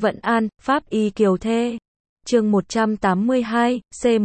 Vận An, Pháp Y Kiều Thê. Chương 182,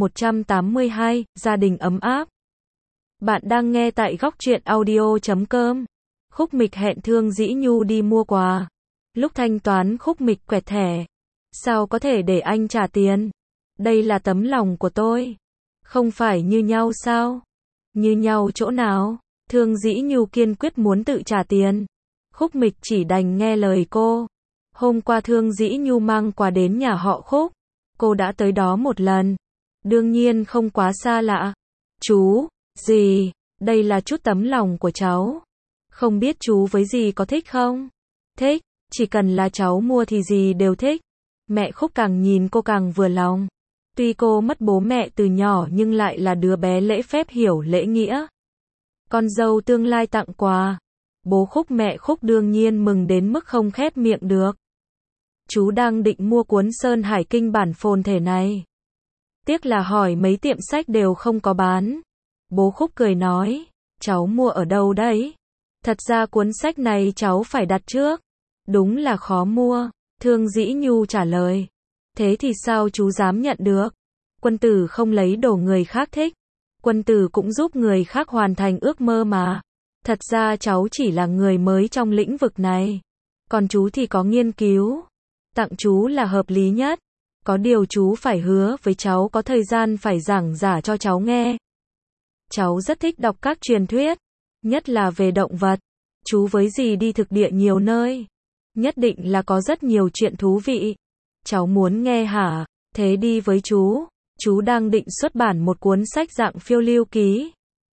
C182, gia đình ấm áp. Bạn đang nghe tại góc truyện audio.com. Khúc Mịch hẹn Thương Dĩ Nhu đi mua quà. Lúc thanh toán Khúc Mịch quẹt thẻ. Sao có thể để anh trả tiền? Đây là tấm lòng của tôi. Không phải như nhau sao? Như nhau chỗ nào? Thương Dĩ Nhu kiên quyết muốn tự trả tiền. Khúc Mịch chỉ đành nghe lời cô. Hôm qua Thương Dĩ Nhu mang quà đến nhà họ Khúc. Cô đã tới đó một lần. Đương nhiên không quá xa lạ. Chú, dì, đây là chút tấm lòng của cháu. Không biết chú với dì có thích không? Thích, chỉ cần là cháu mua thì dì đều thích. Mẹ Khúc càng nhìn cô càng vừa lòng. Tuy cô mất bố mẹ từ nhỏ nhưng lại là đứa bé lễ phép hiểu lễ nghĩa. Con dâu tương lai tặng quà. Bố Khúc mẹ Khúc đương nhiên mừng đến mức không khép miệng được. Chú đang định mua cuốn Sơn Hải Kinh bản phồn thể này. Tiếc là hỏi mấy tiệm sách đều không có bán. Bố Khúc cười nói, cháu mua ở đâu đấy? Thật ra cuốn sách này cháu phải đặt trước. Đúng là khó mua. Thương Dĩ Nhu trả lời. Thế thì sao chú dám nhận được? Quân tử không lấy đồ người khác thích. Quân tử cũng giúp người khác hoàn thành ước mơ mà. Thật ra cháu chỉ là người mới trong lĩnh vực này. Còn chú thì có nghiên cứu. Tặng chú là hợp lý nhất. Có điều chú phải hứa với cháu có thời gian phải giảng giải cho cháu nghe. Cháu rất thích đọc các truyền thuyết. Nhất là về động vật. Chú với dì đi thực địa nhiều nơi. Nhất định là có rất nhiều chuyện thú vị. Cháu muốn nghe hả? Thế đi với chú. Chú đang định xuất bản một cuốn sách dạng phiêu lưu ký.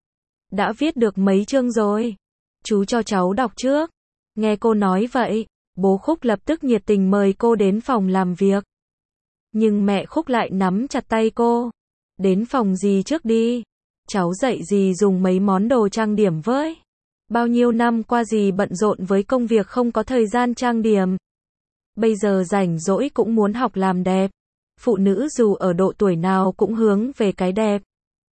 Đã viết được mấy chương rồi. Chú cho cháu đọc trước. Nghe cô nói vậy, bố Khúc lập tức nhiệt tình mời cô đến phòng làm việc. Nhưng mẹ Khúc lại nắm chặt tay cô. Đến phòng dì trước đi. Cháu dạy dì dùng mấy món đồ trang điểm với. Bao nhiêu năm qua dì bận rộn với công việc không có thời gian trang điểm. Bây giờ rảnh rỗi cũng muốn học làm đẹp. Phụ nữ dù ở độ tuổi nào cũng hướng về cái đẹp.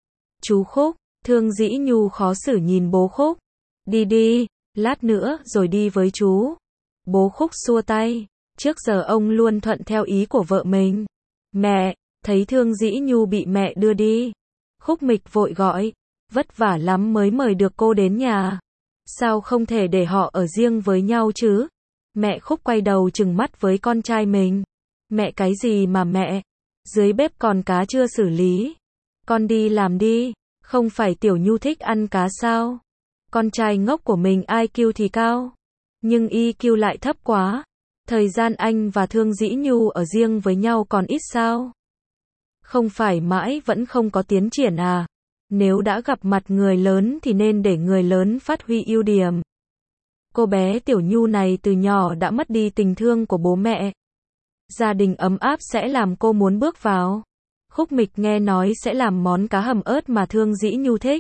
Chú Khúc, Thương Dĩ Nhu khó xử nhìn bố Khúc. Đi đi, lát nữa rồi đi với chú. Bố Khúc xua tay. Trước giờ ông luôn thuận theo ý của vợ mình. Mẹ, thấy Thương Dĩ Nhu bị mẹ đưa đi. Khúc Mịch vội gọi. Vất vả lắm mới mời được cô đến nhà. Sao không thể để họ ở riêng với nhau chứ? Mẹ Khúc quay đầu trừng mắt với con trai mình. Mẹ cái gì mà mẹ? Dưới bếp còn cá chưa xử lý. Con đi làm đi. Không phải Tiểu Nhu thích ăn cá sao? Con trai ngốc của mình IQ thì cao. Nhưng EQ lại thấp quá. Thời gian anh và Thương Dĩ Nhu ở riêng với nhau còn ít sao? Không phải mãi vẫn không có tiến triển à? Nếu đã gặp mặt người lớn thì nên để người lớn phát huy ưu điểm. Cô bé Tiểu Nhu này từ nhỏ đã mất đi tình thương của bố mẹ. Gia đình ấm áp sẽ làm cô muốn bước vào. Khúc Mịch nghe nói sẽ làm món cá hầm ớt mà Thương Dĩ Nhu thích.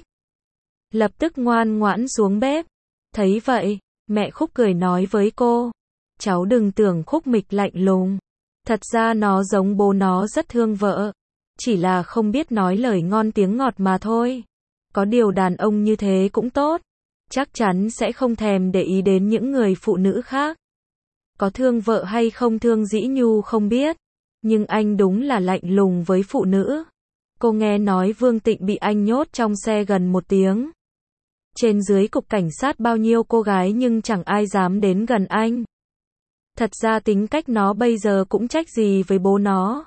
Lập tức ngoan ngoãn xuống bếp. Thấy vậy, mẹ Khúc cười nói với cô. Cháu đừng tưởng Khúc Mịch lạnh lùng. Thật ra nó giống bố nó rất thương vợ. Chỉ là không biết nói lời ngon tiếng ngọt mà thôi. Có điều đàn ông như thế cũng tốt. Chắc chắn sẽ không thèm để ý đến những người phụ nữ khác. Có thương vợ hay không Thương Dĩ Nhu không biết. Nhưng anh đúng là lạnh lùng với phụ nữ. Cô nghe nói Vương Tịnh bị anh nhốt trong xe gần 1 tiếng. Trên dưới cục cảnh sát bao nhiêu cô gái nhưng chẳng ai dám đến gần anh. Thật ra tính cách nó bây giờ cũng trách gì với bố nó.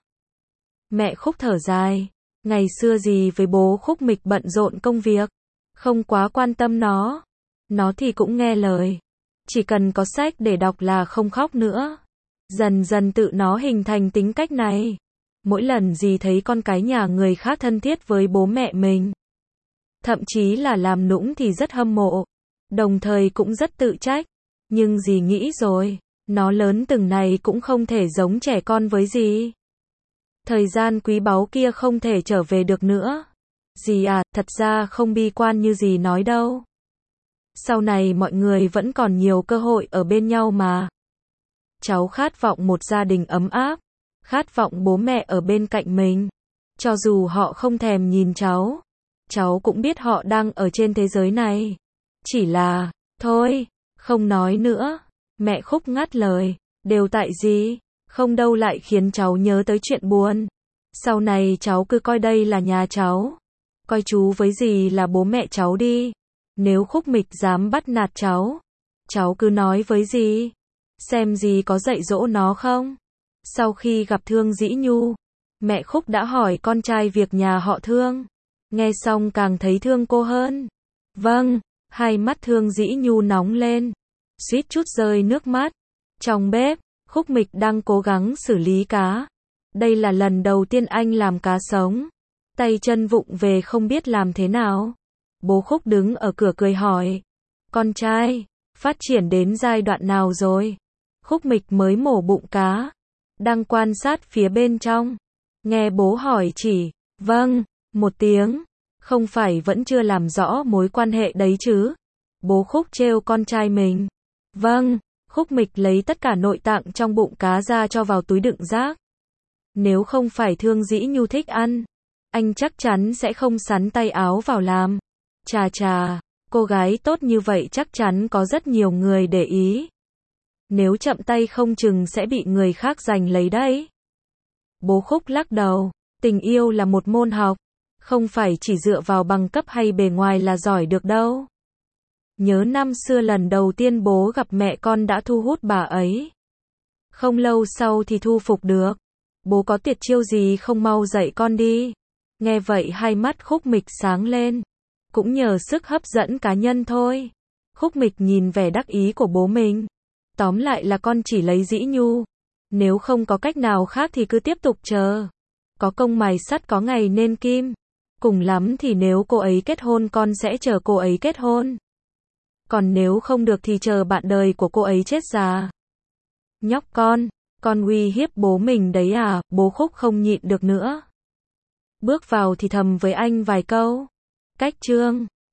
Mẹ Khúc thở dài. Ngày xưa gì với bố Khúc Mịch bận rộn công việc. Không quá quan tâm nó. Nó thì cũng nghe lời. Chỉ cần có sách để đọc là không khóc nữa. Dần dần tự nó hình thành tính cách này. Mỗi lần dì thấy con cái nhà người khác thân thiết với bố mẹ mình. Thậm chí là làm nũng thì rất hâm mộ. Đồng thời cũng rất tự trách. Nhưng dì nghĩ rồi. Nó lớn từng này cũng không thể giống trẻ con với dì. Thời gian quý báu kia không thể trở về được nữa. Dì à, thật ra không bi quan như dì nói đâu. Sau này mọi người vẫn còn nhiều cơ hội ở bên nhau mà. Cháu khát vọng một gia đình ấm áp. Khát vọng bố mẹ ở bên cạnh mình. Cho dù họ không thèm nhìn cháu. Cháu cũng biết họ đang ở trên thế giới này. Chỉ là, thôi, không nói nữa. Mẹ Khúc ngắt lời. Đều tại dì. Không đâu lại khiến cháu nhớ tới chuyện buồn. Sau này cháu cứ coi đây là nhà cháu. Coi chú với dì là bố mẹ cháu đi. Nếu Khúc Mịch dám bắt nạt cháu cứ nói với dì. Xem dì có dạy dỗ nó không. Sau khi gặp Thương Dĩ Nhu, mẹ Khúc đã hỏi con trai việc nhà họ Thương. Nghe xong càng thấy thương cô hơn. Vâng, hai mắt Thương Dĩ Nhu nóng lên, suýt chút rơi nước mắt. Trong bếp, Khúc Mịch đang cố gắng xử lý cá. Đây là lần đầu tiên anh làm cá sống. Tay chân vụng về không biết làm thế nào. Bố Khúc đứng ở cửa cười hỏi. Con trai, phát triển đến giai đoạn nào rồi? Khúc Mịch mới mổ bụng cá, đang quan sát phía bên trong. Nghe bố hỏi chỉ, vâng, một tiếng. Không phải vẫn chưa làm rõ mối quan hệ đấy chứ? Bố Khúc trêu con trai mình. Vâng, Khúc Mịch lấy tất cả nội tạng trong bụng cá ra cho vào túi đựng rác. Nếu không phải Thương Dĩ Nhu thích ăn, anh chắc chắn sẽ không sắn tay áo vào làm. Chà chà, cô gái tốt như vậy chắc chắn có rất nhiều người để ý. Nếu chậm tay không chừng sẽ bị người khác giành lấy đấy. Bố Khúc lắc đầu, tình yêu là một môn học, không phải chỉ dựa vào bằng cấp hay bề ngoài là giỏi được đâu. Nhớ năm xưa lần đầu tiên bố gặp mẹ con đã thu hút bà ấy. Không lâu sau thì thu phục được. Bố có tuyệt chiêu gì không mau dạy con đi. Nghe vậy hai mắt Khúc Mịch sáng lên. Cũng nhờ sức hấp dẫn cá nhân thôi. Khúc Mịch nhìn vẻ đắc ý của bố mình. Tóm lại là con chỉ lấy Dĩ Nhu. Nếu không có cách nào khác thì cứ tiếp tục chờ. Có công mài sắt có ngày nên kim. Cùng lắm thì nếu cô ấy kết hôn con sẽ chờ cô ấy kết hôn. Còn nếu không được thì chờ bạn đời của cô ấy chết già. Nhóc con uy hiếp bố mình đấy à? Bố Khúc không nhịn được nữa. Bước vào thì thầm với anh vài câu. Cách chương